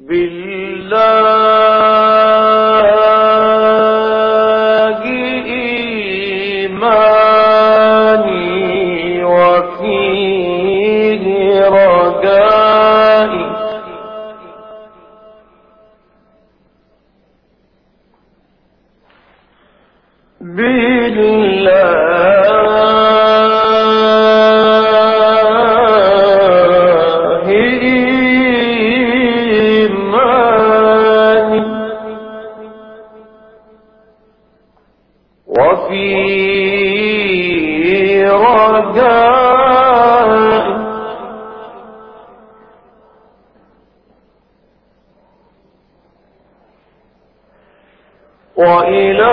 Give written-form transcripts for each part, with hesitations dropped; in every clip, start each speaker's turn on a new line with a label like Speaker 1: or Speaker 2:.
Speaker 1: بالله إيماني وفيه رجائي وفي رجائي وإلى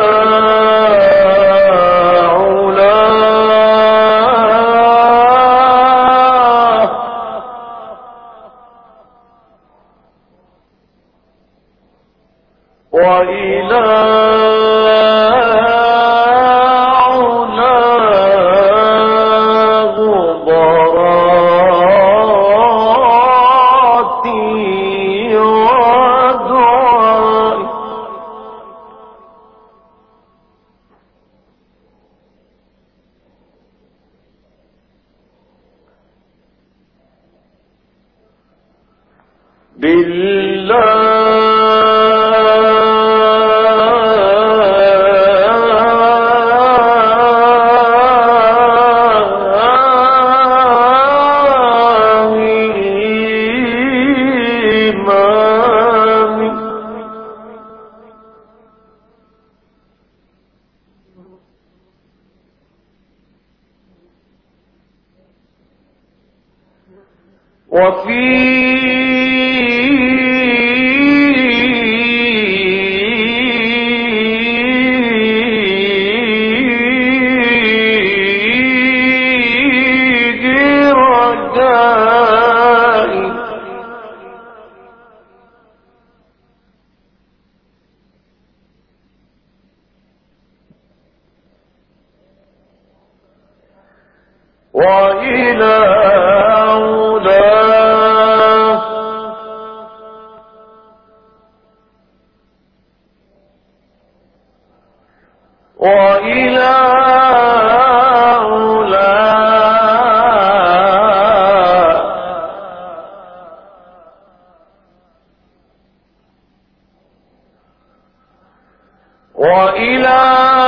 Speaker 1: علاه وإلى وإلى علاه وإلى علاه وإلى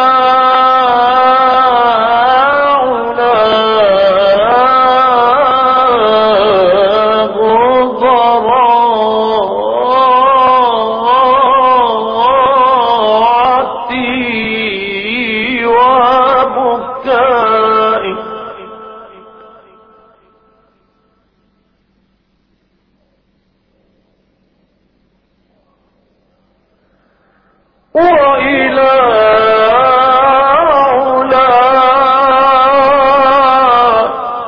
Speaker 1: وإلى علاه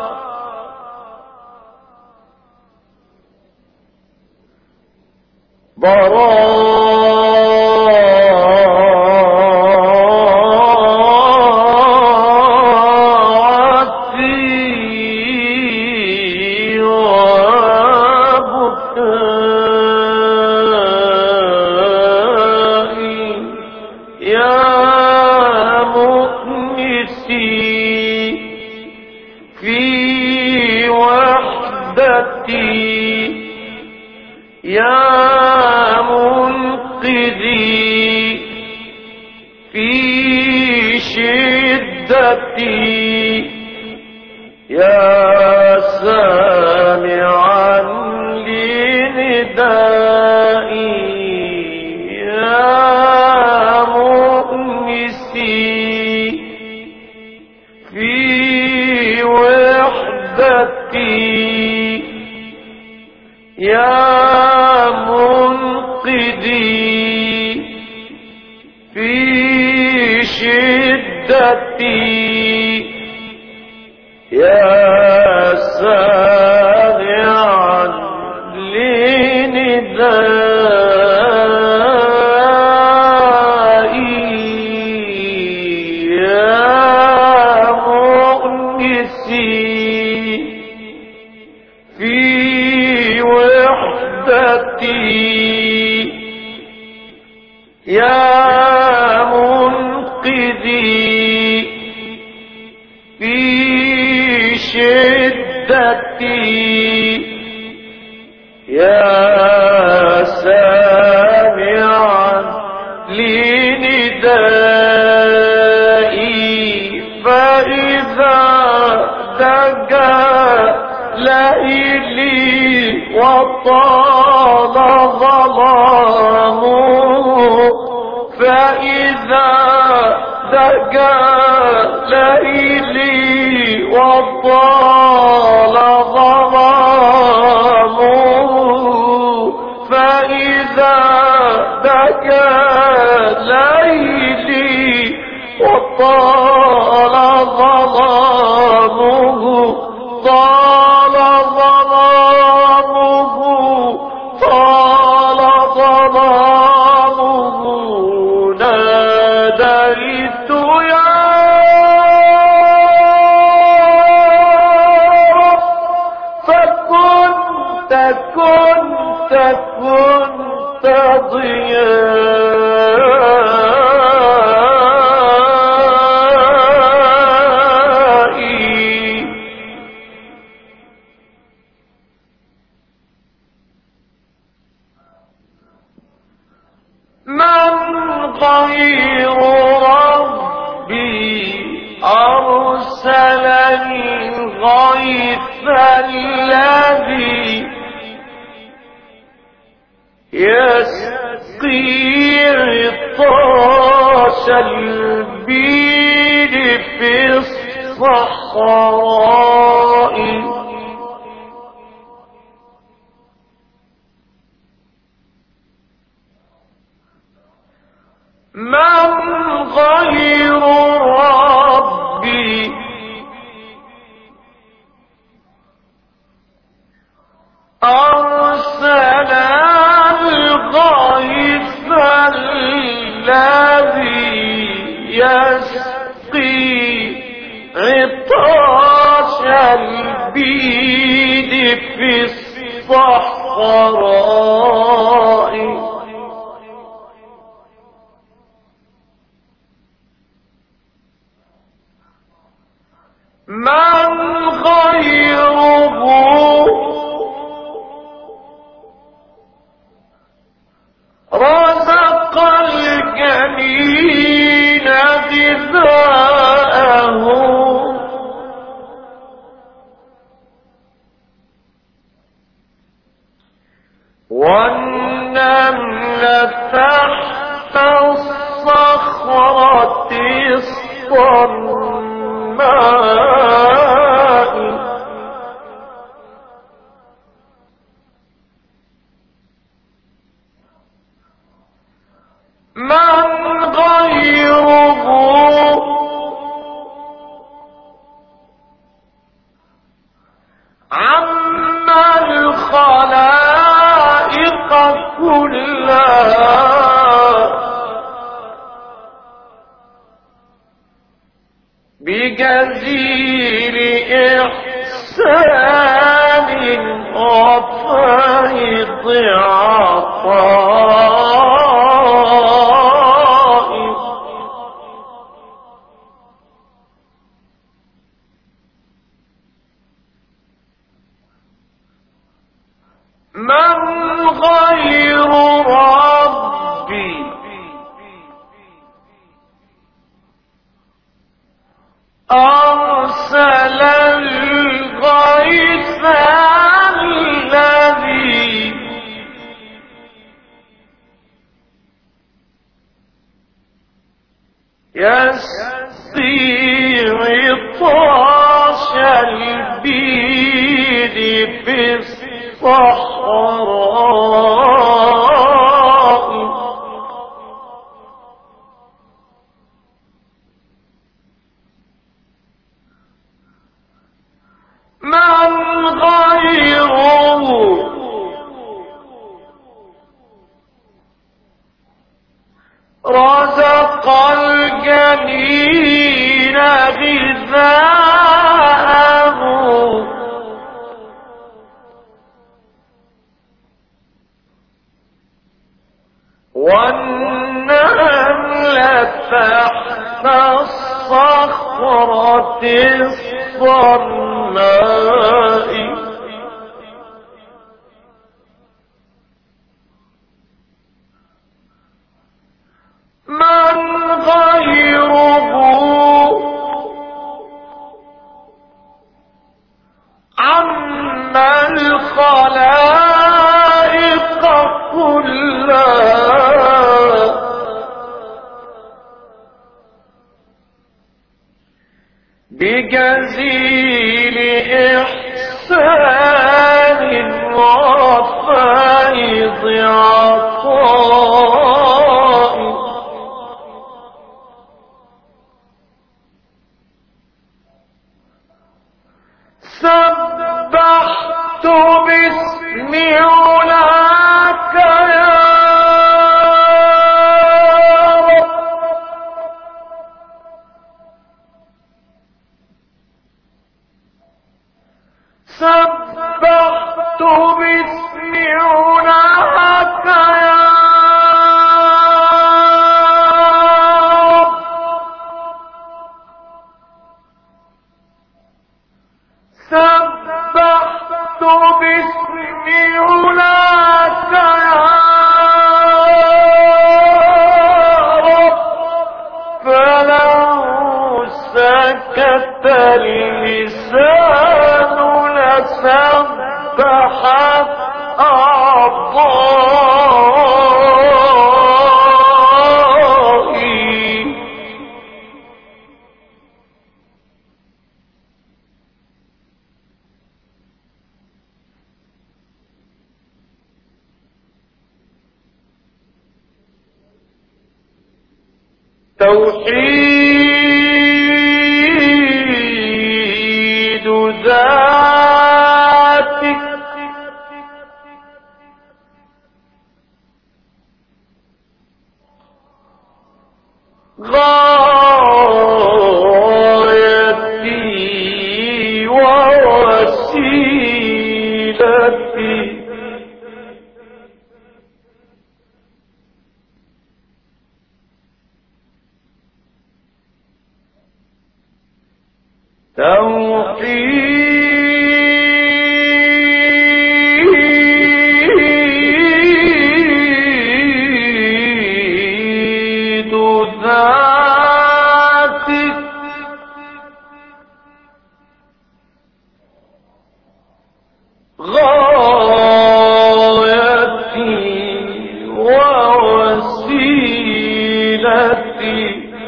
Speaker 1: ضراتي وبكائي يا مؤنسي في وحدتي يا منقذي في شدتي يا سامعا لندائي يا مؤنسي في وحدتي يا منقذي في شدتي يا سامعا لندائي يا مؤنسي في وحدتي يا منقذي في شدتي يا سامعا لندائي فإذا دجا ليلي وطال ظلامه فإذا دجا ليلي وطال ظلامه فإذا دجا ليلي وطال ظلامه طال ظلامه طال ظلامه ناديت يا رب فكنت ضيائي من غير ربي أرسلني الغيث الذي يسقي عطاش البير في الصحراء من غير ربي أرسل الغيث الذي يسقي عطاش البيد في الصحراء من غيره رزق الجنين غذاءه والنمل تحت الصخرة الصماء من غيره عم الخلائق كلها بجزيل إحسان وفيض عطاء من غير ربي أرسل الغيث الذي يسقي عطاش البيد في الصحراء من غيره رزق الجنين غذاءه والنمل تحت الصخرة الصرماء من غيره عم الخلائق كلها بجزيل إحسان وفيض عطاء سبحت باسم علاك يا رب سبحت باسم علاك يا رب سبحت باسم علاك يا رب فلو سكت اللسان لسبحت أعضائي توحيد ذاتك غايتي ووسيلتي توحيد ذاتك غايتي ووسيلتي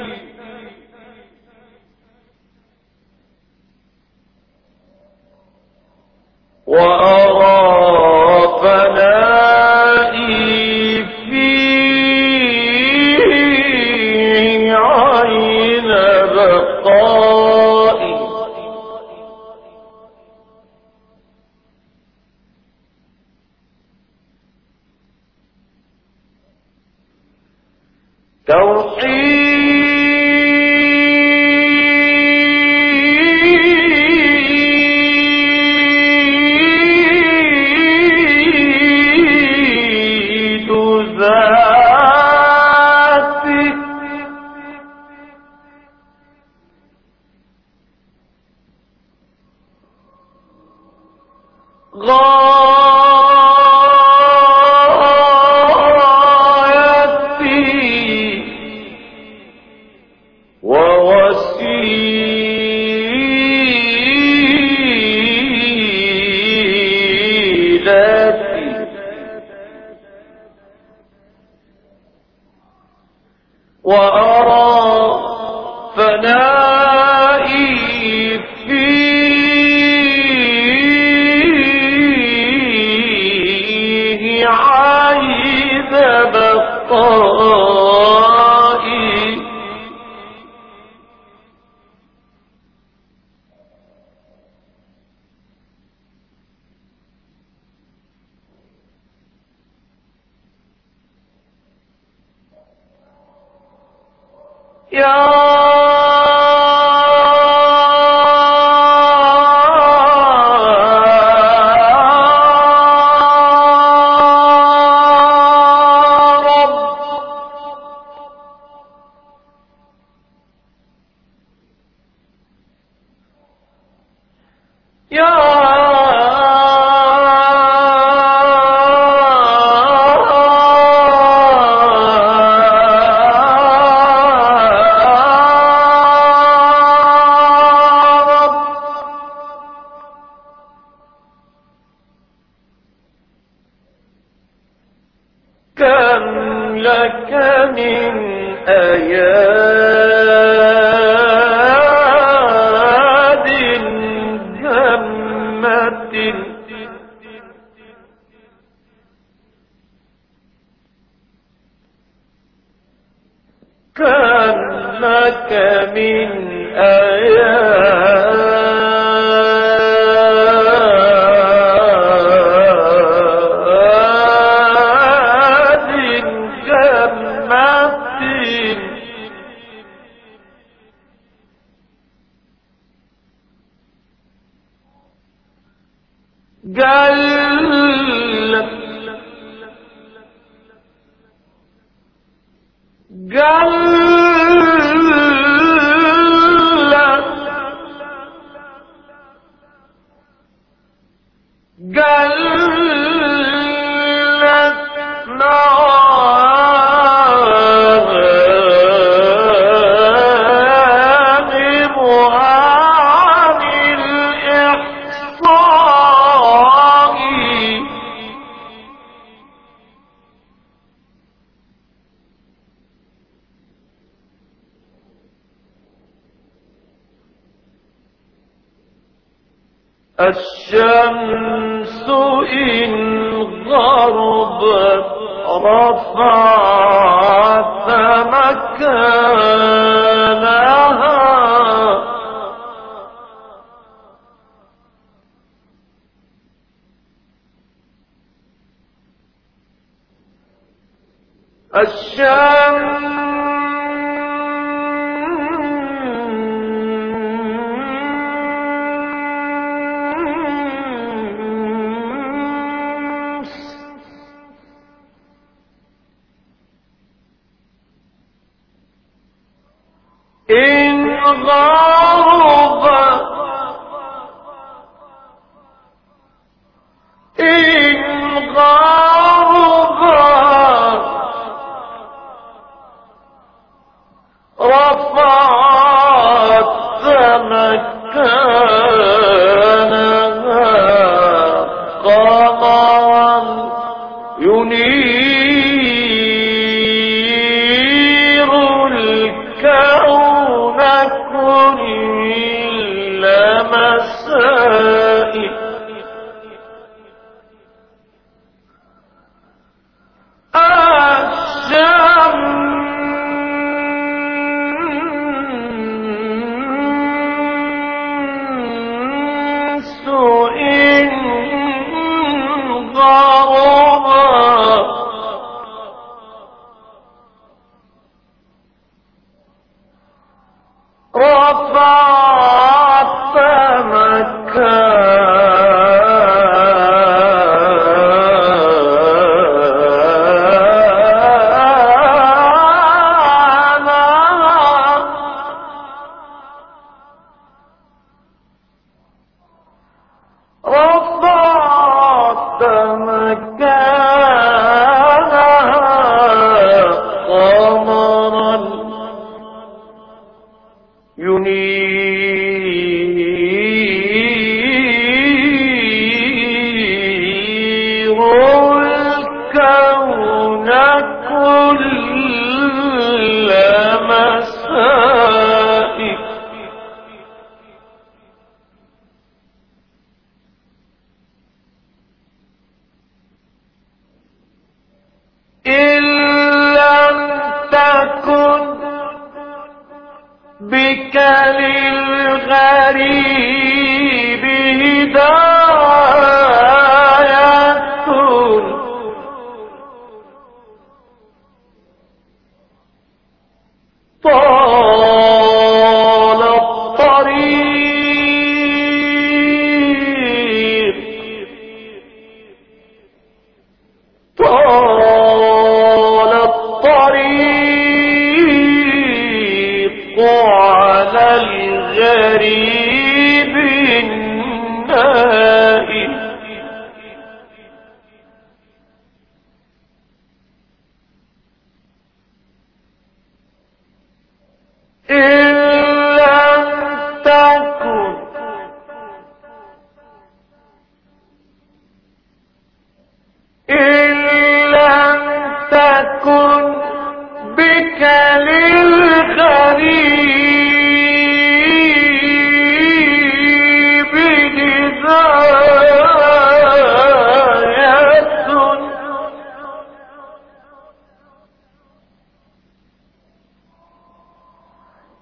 Speaker 1: وأرى فنائي فيه عين بقائي توحيد ذاتك غايتي ووسيلتي وأرى فنائي فيه عين بقائي يا رب كم لك من أياد جمة كم لك من آيات جمة جلت معانبها عن الإحصاء الشمس إن غربت رفعت مكانها إن غربت رفعت مكانها قمرا ينير الكون كل مساء الشمس إن غربت رفعت مكانها قمرا ينير الكون كل مساء إن لم تكن بك للغريب هداية طال الطريق طال الطريق على الغريب النائم إن لم تكن إن لم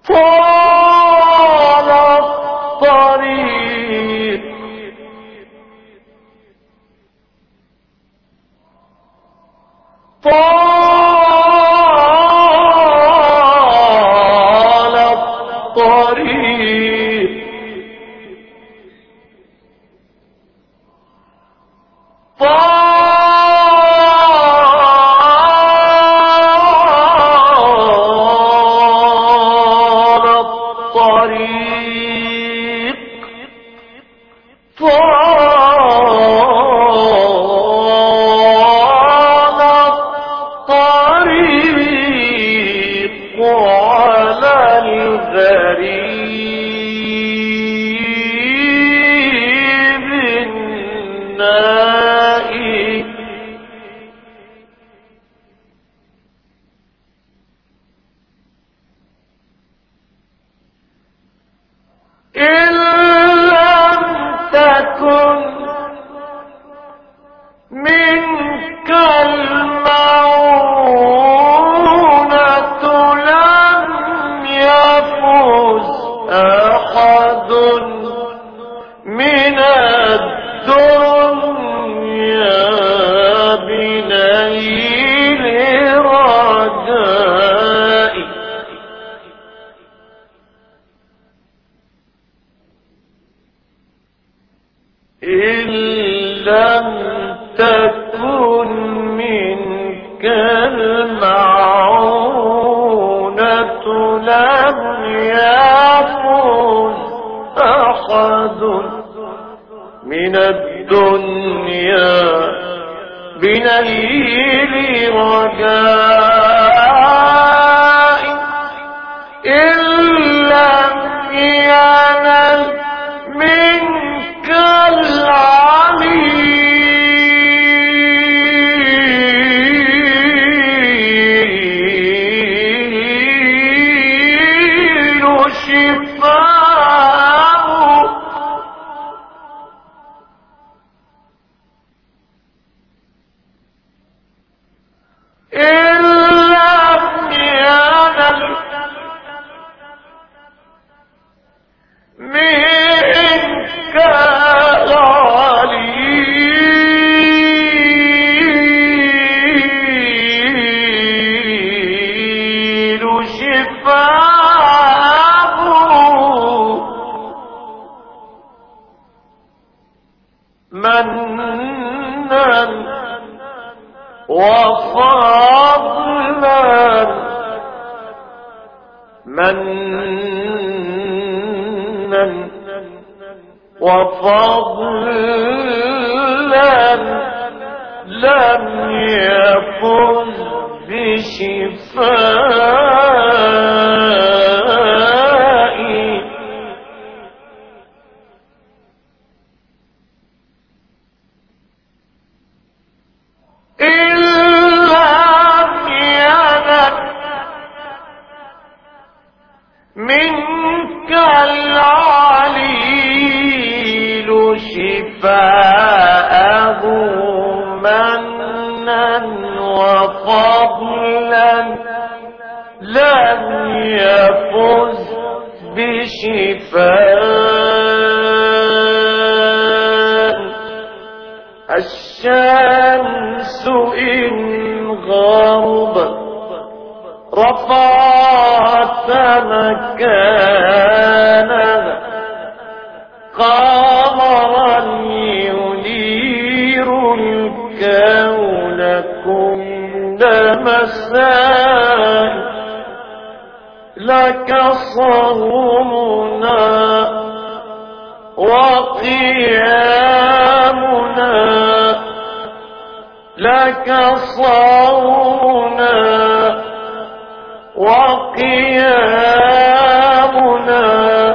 Speaker 1: طال الطريق طال الطريق طال الطريق طال الطريق على الغريب النائي إن لم تكن منك المعونة لم يفز أحد من الدنيا بنيل رجائي إن لم تكن منك المعونة لم يفز أحد من الدنيا بنيل رجاء إن لم ينل منك العليل شفاء إن لم ينل منك العليل شفاء منا وفضلا منا وفضلا لم يفز بشفائي إن لم ينل منك العليل شفاءه منا وفضلا لم يفز بشفاء الشمس إن غربت رفعت مكانها قمرا ينير الكون كل مساء لك صومنا وقيامنا لك صومنا وقيامنا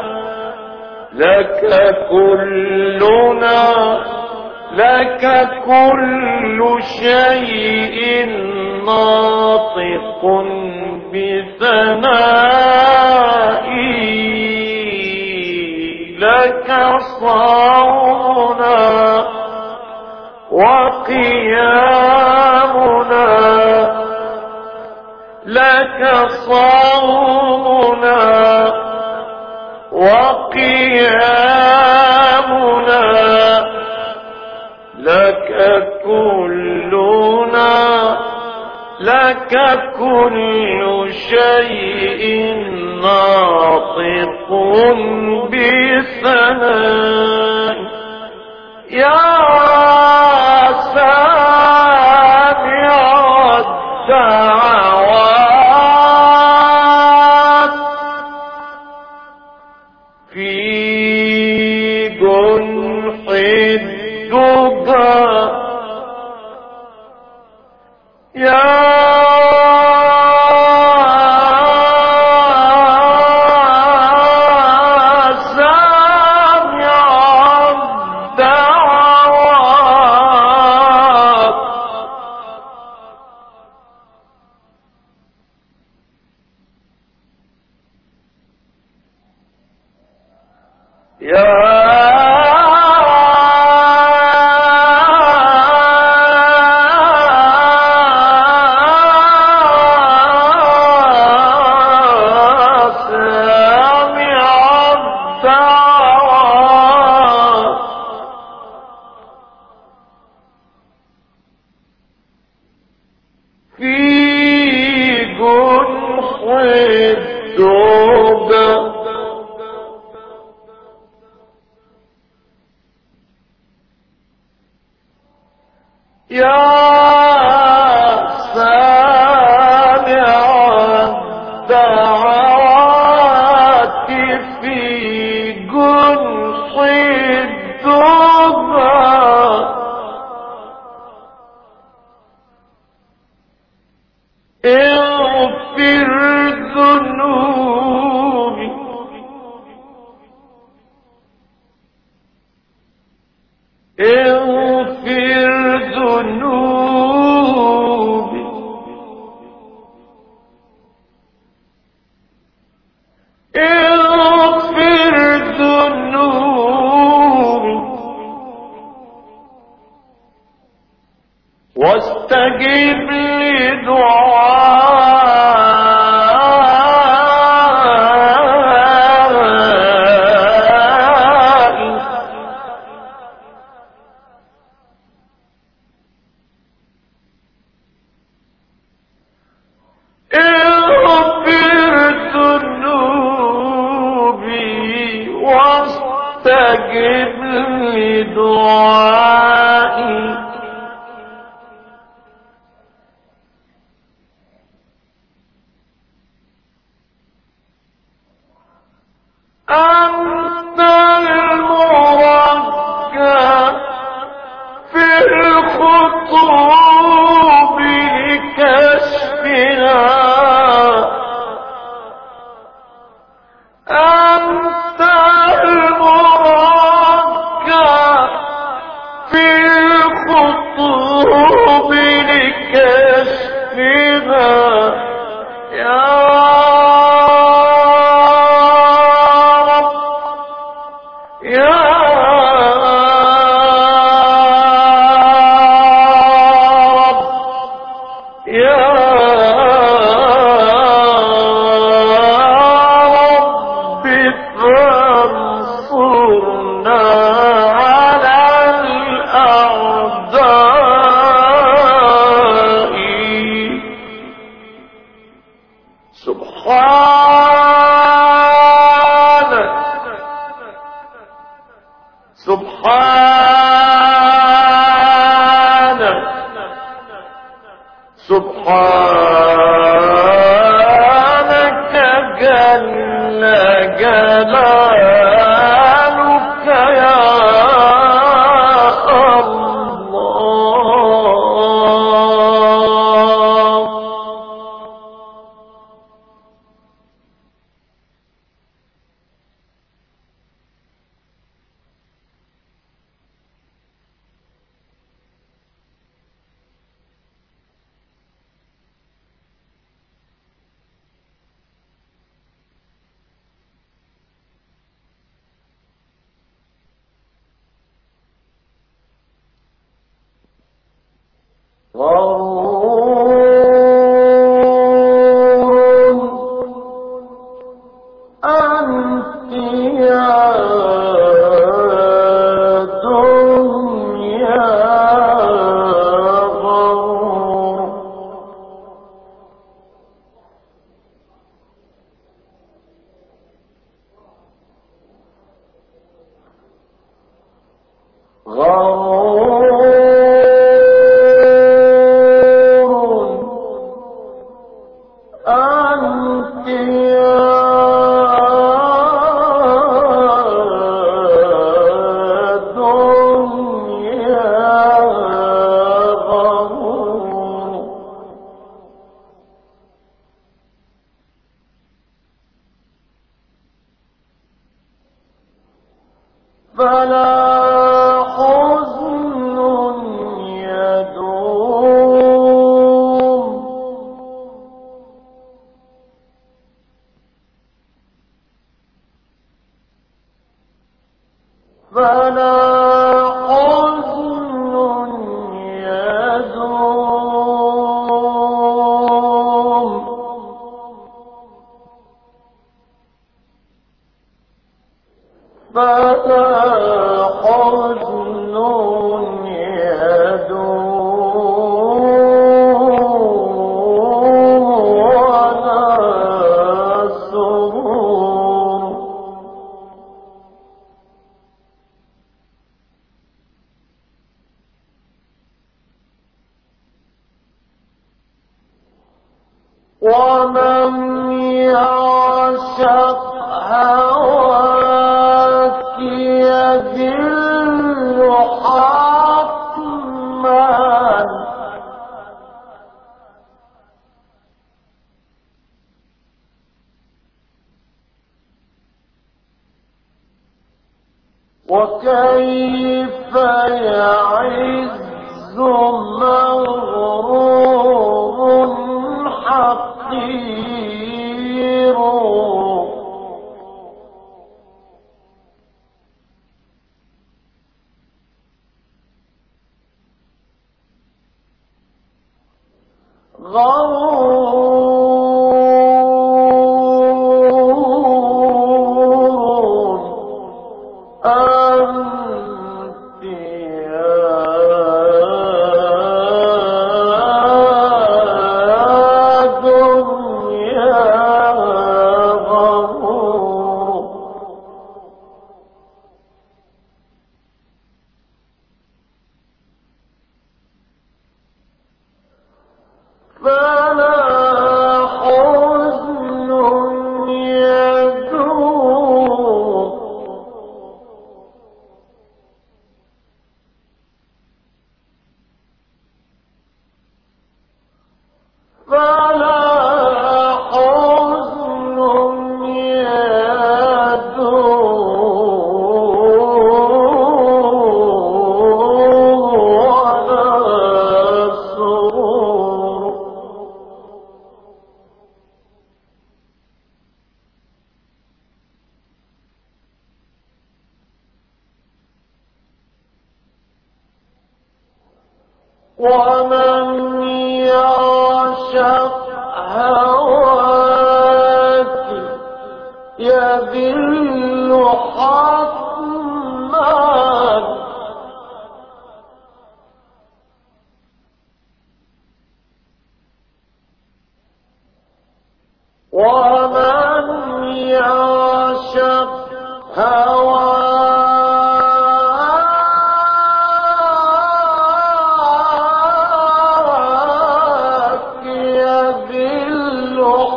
Speaker 1: لك كلنا لك كل شيء ناطق بثنائي لك صومنا وقيامنا لك صومنا وقيامنا لك كلنا لك كل شيء ناطق بثناء يا سامع الدعوات في جنح الدجى يا واستجب لدعائي اغفر ذنوبي واستجب لدعائي أنت المرجى في الخطوب لكشفها أنت المرجى في الخطوب لكشفها يا سبحانك جل جلالك يا الله ومن يعشق هواك يذل حتما وكيف يعز مغرور حقير غرور أنت يا دنيا غرور فلا حزن يدوم فلا حزن يدوم ولا سرور ومن يعشق هواك يذل حتما ومن يعشق هواك يذل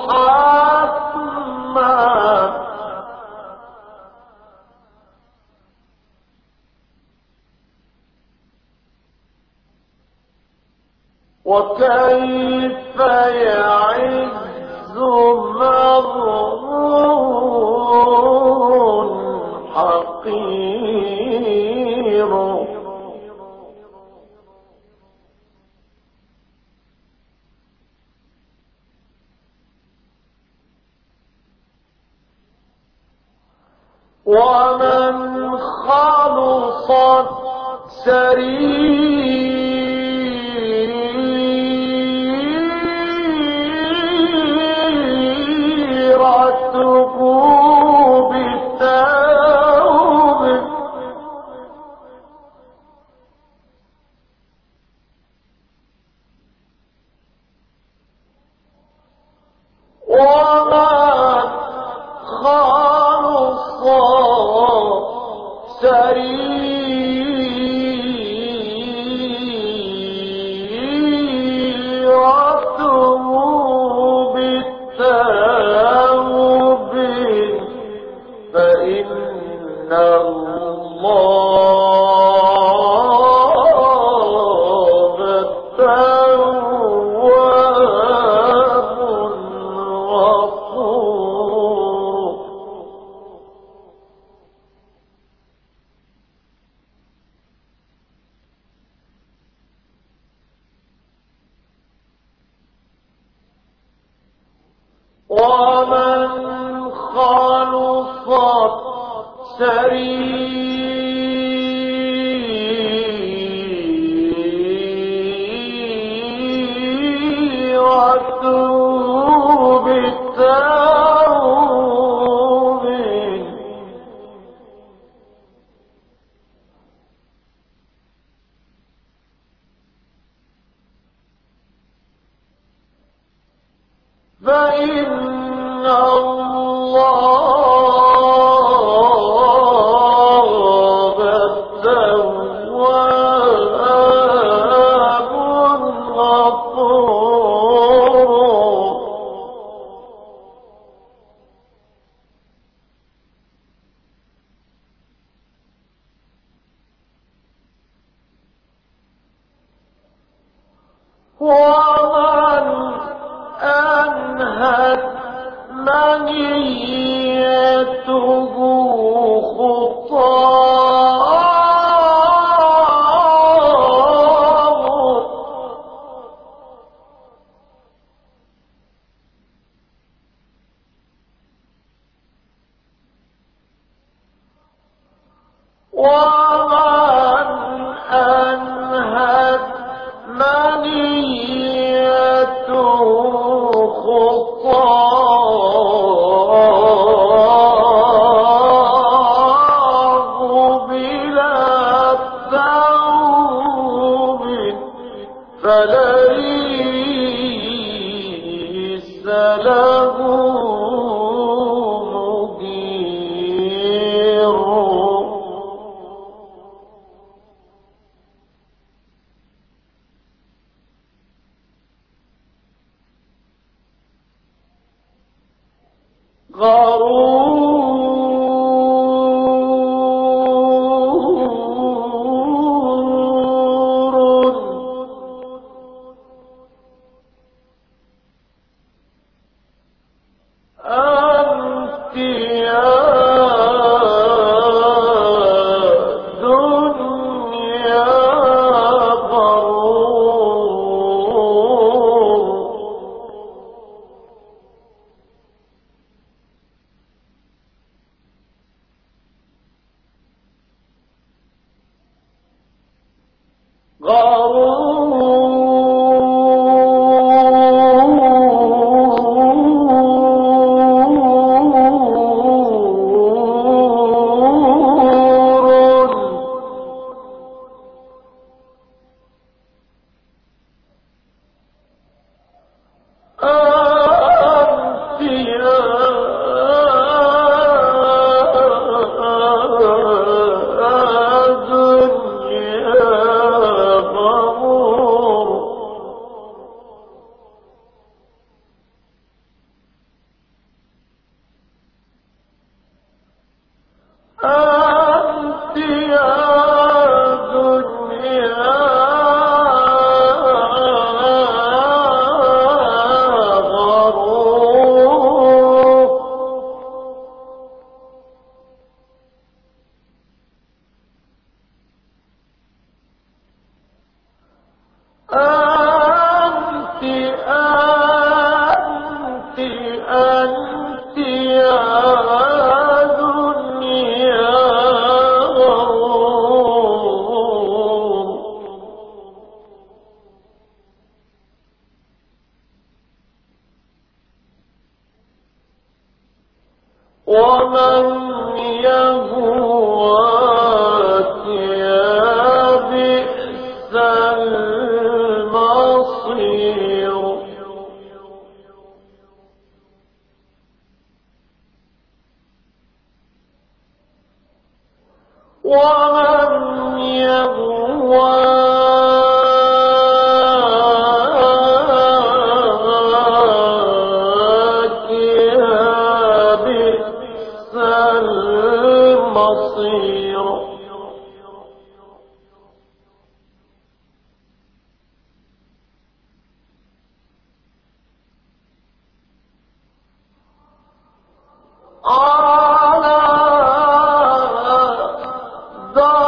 Speaker 1: حتما وكيف يعز مغرور حقير ومن خلصت سريرته بالتوب ومن خلص سريرته ومن خلصت سريرته بالتوب فإن الله التواب الغفور ومن أنهت منيته خطاه ومن أنهت منيته خطاه بلا توب فليس له مجير غرور أنت يا دنيا غرور أنت يا دنيا غرور أنت يا دنيا غرور أنت أنت أنت يا دنيا غرور ومن يهواك يا بئس المصير ومن يهواك يا بئس المصير على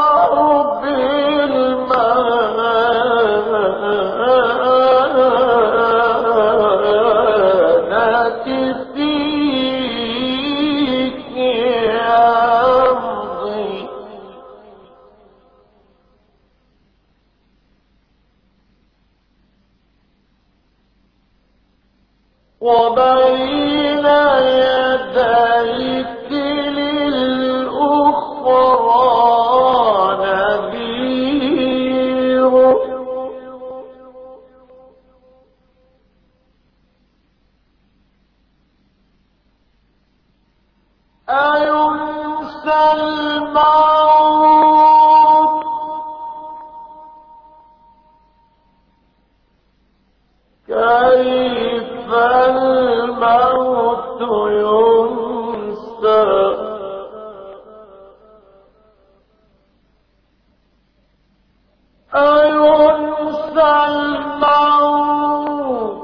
Speaker 1: وبين يديك للأخرى نذير أينسى الموت كيف الموت ينسى أينسى الموت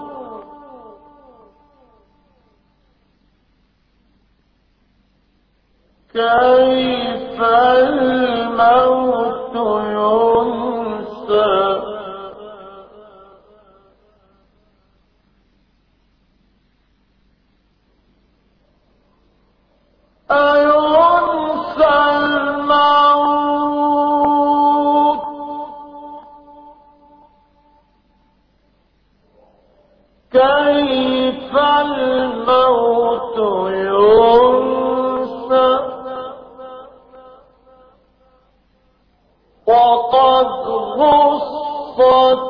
Speaker 1: كيف الموت ينسى أينسى الموت كيف الموت ينسى وقد غصت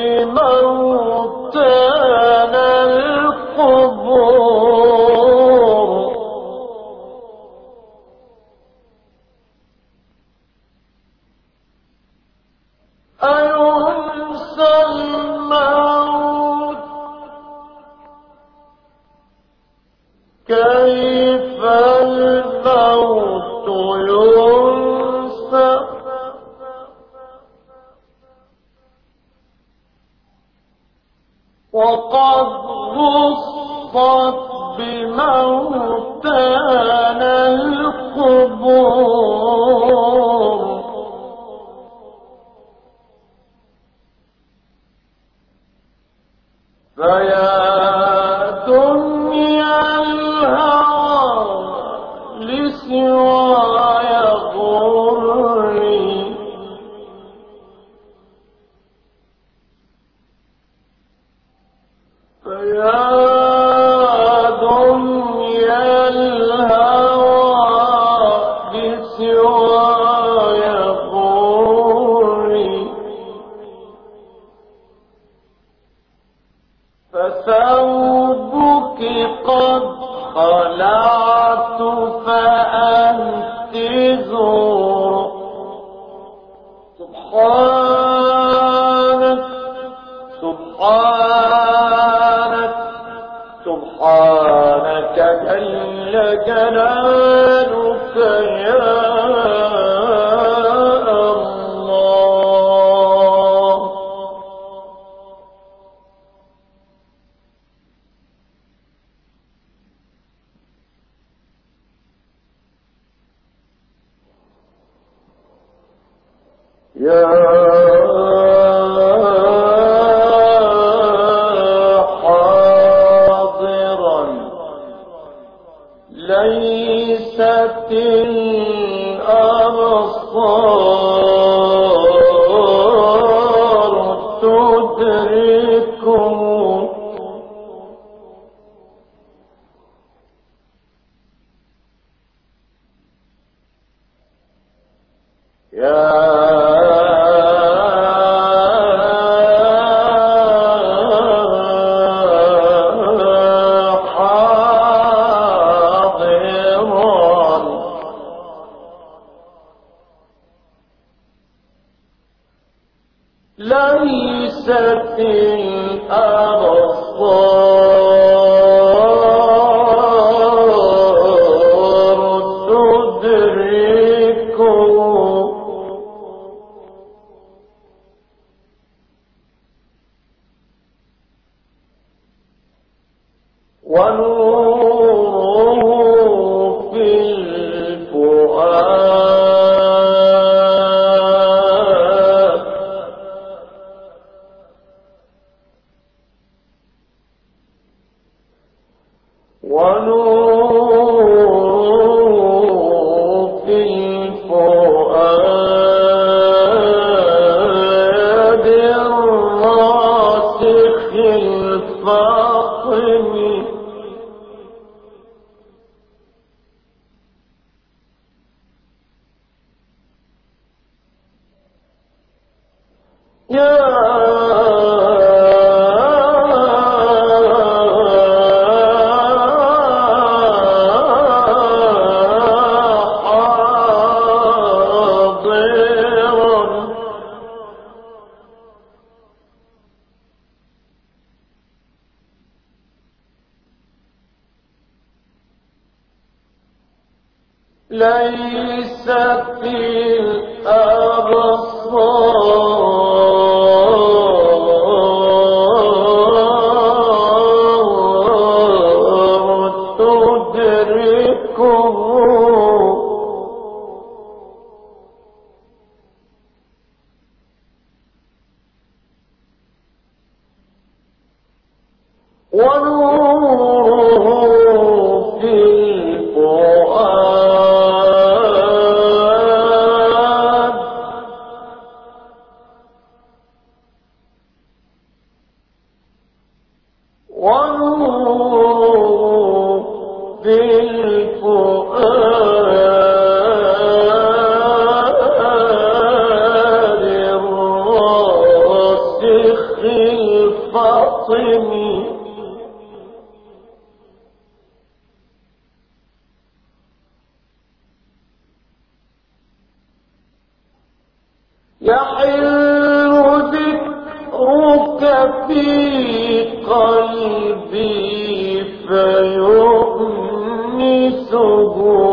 Speaker 1: بموتنا القبور أينسى الموت كيف الموت ينسى وقد غصت بموتنا القبور فيا دنيا الهوى لسواي غري فيا دنيا الهوى لسواي غري فثوبك قد خلعت فأنت زور سبحانك سبحانك سبحانك جل جلالك يا الله يا حاضرا ليست الأبصار تدركه يا ليست الأبصار تدركه ونوره في الفؤاد ونوره في الفؤاد الراسخ الفاطمي ليست الأبصار تدركه ونوره في الفؤاد ونوره في الفؤاد الراسخ الفطن يحل ذكرك في قلبي فيؤنسه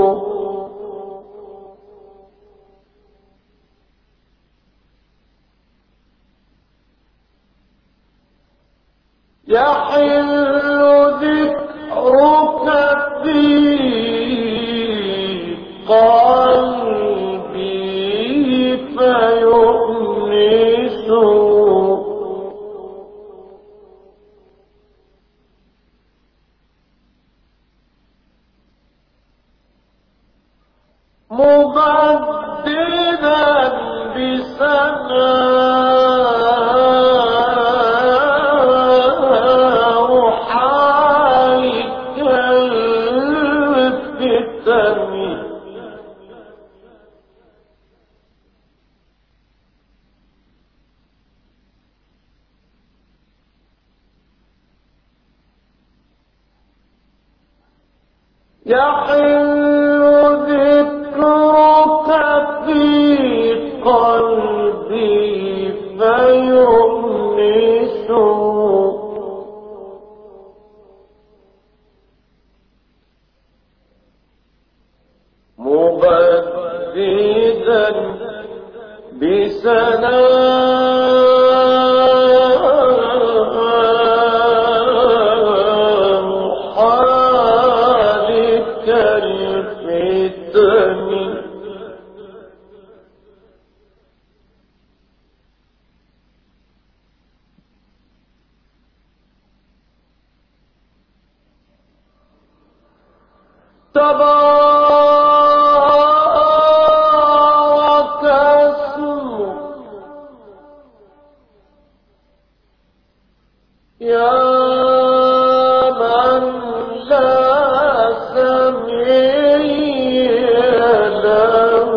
Speaker 1: يحل ذكرك في قلبي فيؤنسه مبددا بسناء حالك الفتن يحل ذكرك في قلبي فيؤنسه مبددا بسلام حالك الفتن تبارك اسمك يا من لا سميع له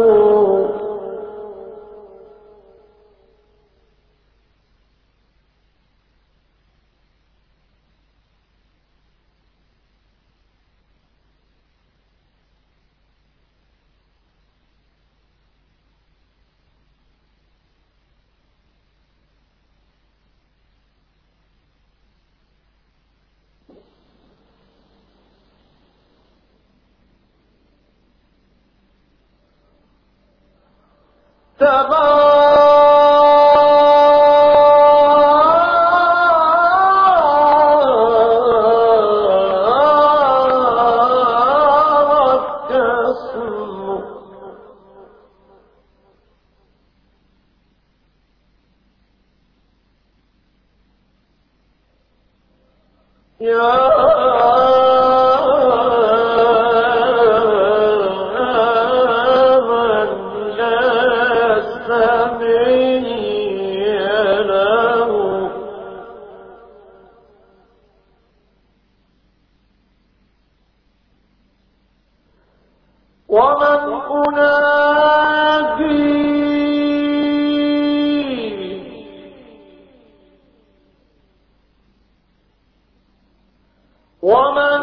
Speaker 1: تبارك اسمك يا من لا سميع له ومن أنادي ومن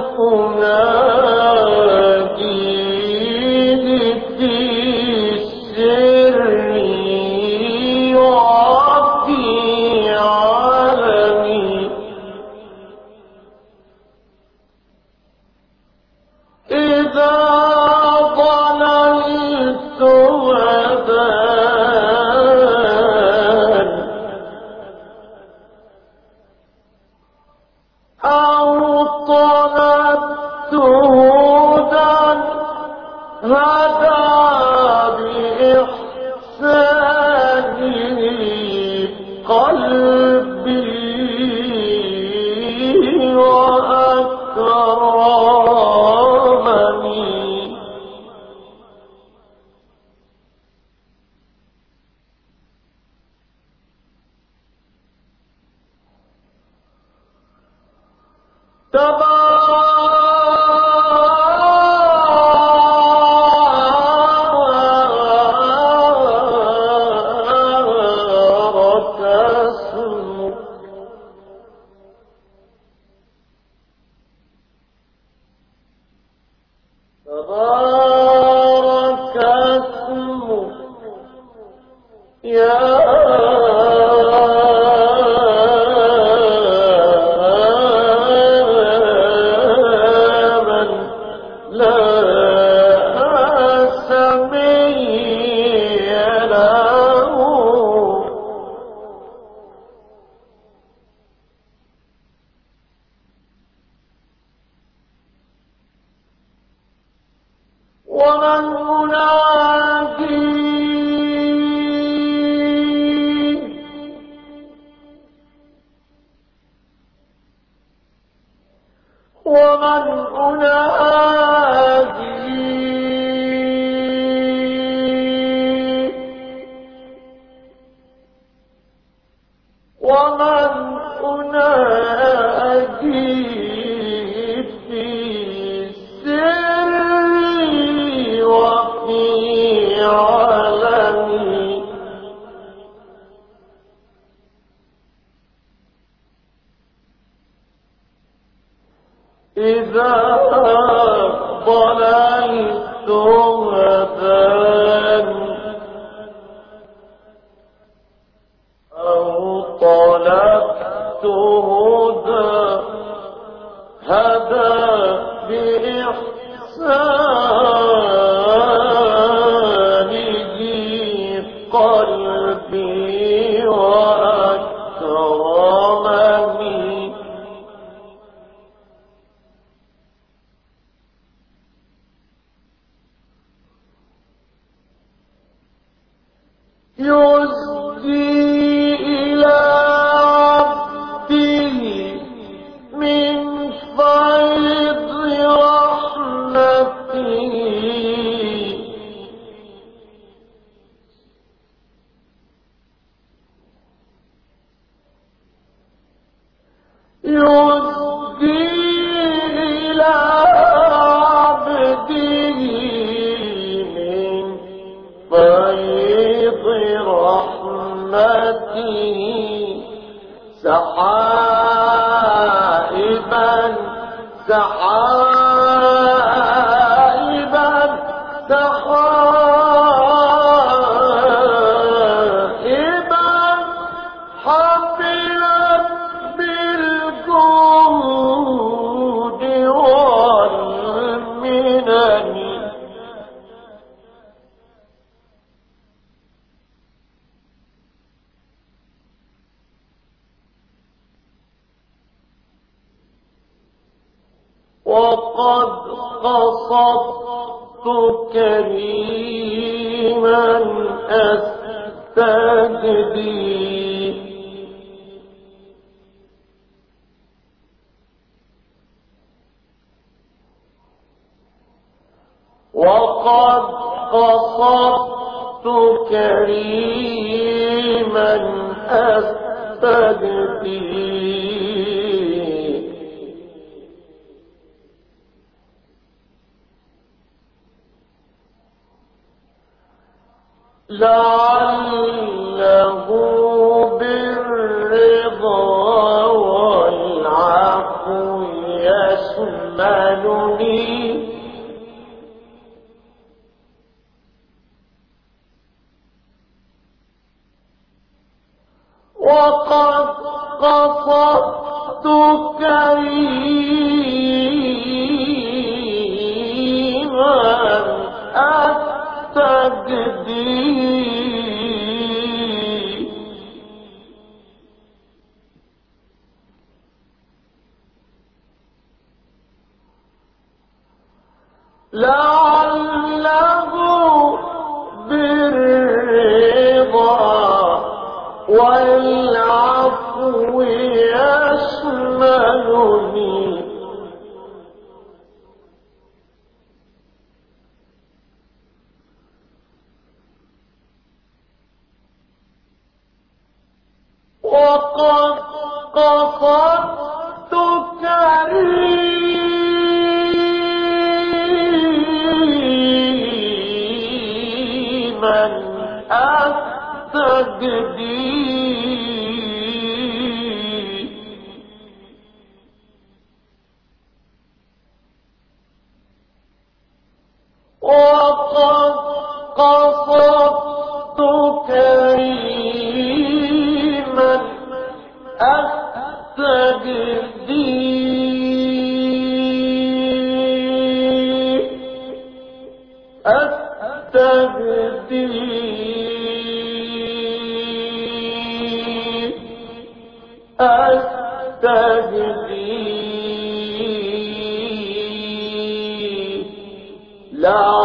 Speaker 1: أنادي في لعله بالرضا والعفو يشملني وقد قصدت كريما أستجدي وقد قصدت كريما أستجدي أستجدي لا